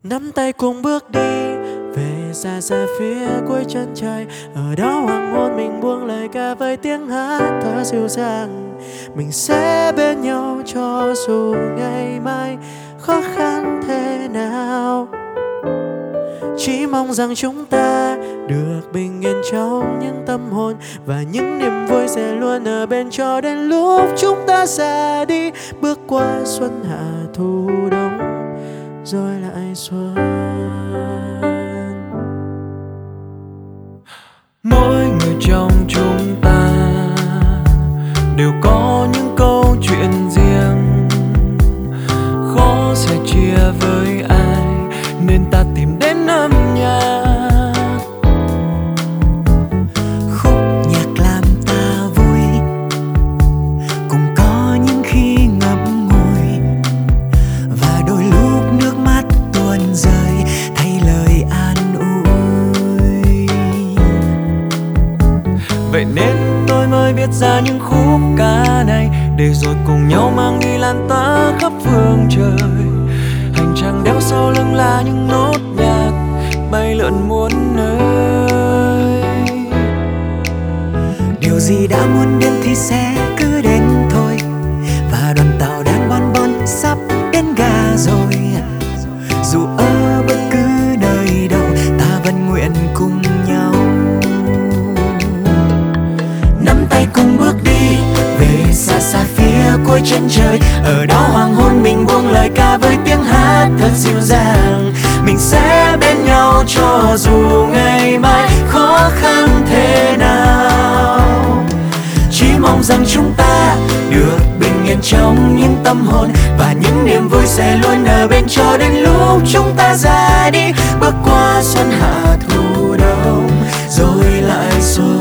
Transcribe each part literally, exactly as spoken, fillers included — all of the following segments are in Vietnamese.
Nắm tay cùng bước đi về xa xa phía cuối chân trời. Ở đó hoàng hôn mình buông lời ca với tiếng hát thở dịu dàng. Mình sẽ bên nhau cho dù ngày mai khó khăn thế nào. Chỉ mong rằng chúng ta được bình yên trong những tâm hồn, và những niềm vui sẽ luôn ở bên cho đến lúc chúng ta ra đi. Bước qua xuân hạ thu đông rồi lại xuân. Mỗi người trong chúng ta đều có những câu chuyện riêng, khó sẻ chia với ai nên ta tìm đến âm nhạc. Khúc nhạc làm ta vui, cũng có những khi ngậm ngùi, và đôi lúc nước mắt tuôn rơi thay lời an ủi. Vậy nên tôi mới viết ra những khúc ca này, để rồi cùng nhau mang đi lan tỏa khắp phương trời. Hành trang đeo sau lưng là những nốt nhạc bay lượn muôn nơi. Điều gì đã muốn đến thì sẽ cứ đến thôi, và đoàn tàu đang bon bon sắp đến ga rồi. Dù ở bất cứ nơi đâu, ta vẫn nguyện cùng nhau nắm tay cùng bước đi về xa xa phía cuối chân trời. Ở đó hoàng hôn mình buông lời ca với tiếng hát thật dịu dàng. Mình sẽ bên nhau cho dù ngày mai khó khăn thế nào. Chỉ mong rằng chúng ta được bình yên trong những tâm hồn, và những niềm vui sẽ luôn ở bên cho đến lúc chúng ta ra đi. Bước qua xuân hạ thu đông rồi lại xuân.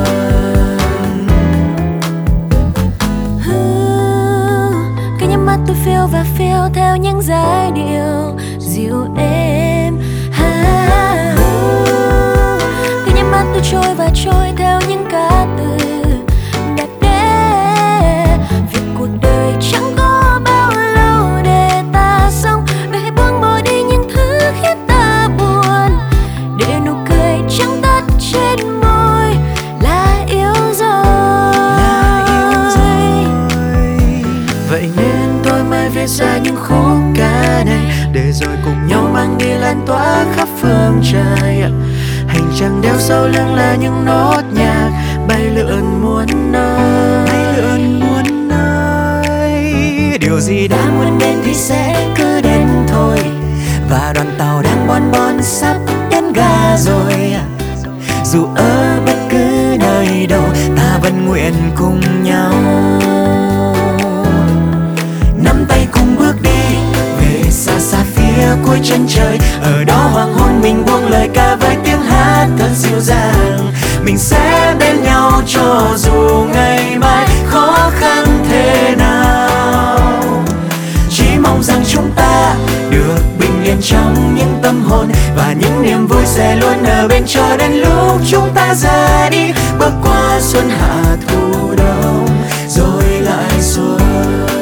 Cứ nhắm mắt tôi phiêu và phiêu theo những giai điệu dịu êm. Ha, cứ nhắm mắt tôi trôi và trôi theo những ca từ đẹp đẽ. Việc cuộc đời chẳng có bao lâu để ta sống, vậy hãy buông bỏ đi những thứ khiến ta buồn, để nụ cười trắng tắt trên môi là yêu rồi. Vậy nên tôi mới viết ra những khúc ca này, để rồi cùng nhau mang đi lan tỏa khắp phương trời. Hành trang đeo sau lưng là những nốt nhạc bay lượn muôn nơi, bay lượn muôn nơi. Điều gì đã muốn đến thì sẽ cứ đến thôi, và đoàn tàu đang bon bon sắp đến ga rồi. Dù ở bất cứ nơi đâu, ta vẫn nguyện cùng nhau nắm tay cùng bước đi về xa xa phía cuối chân trời. Ở đó hoàng hôn mình buông lời ca với tiếng hát thật dịu dàng. Mình sẽ bên nhau cho dù ngày mai khó khăn thế nào. Chỉ mong rằng chúng ta được bình yên trong những tâm hồn, và những niềm vui sẽ luôn ở bên cho đến lúc chúng ta ra đi. Bước qua xuân hạ thu đông rồi lại xuân.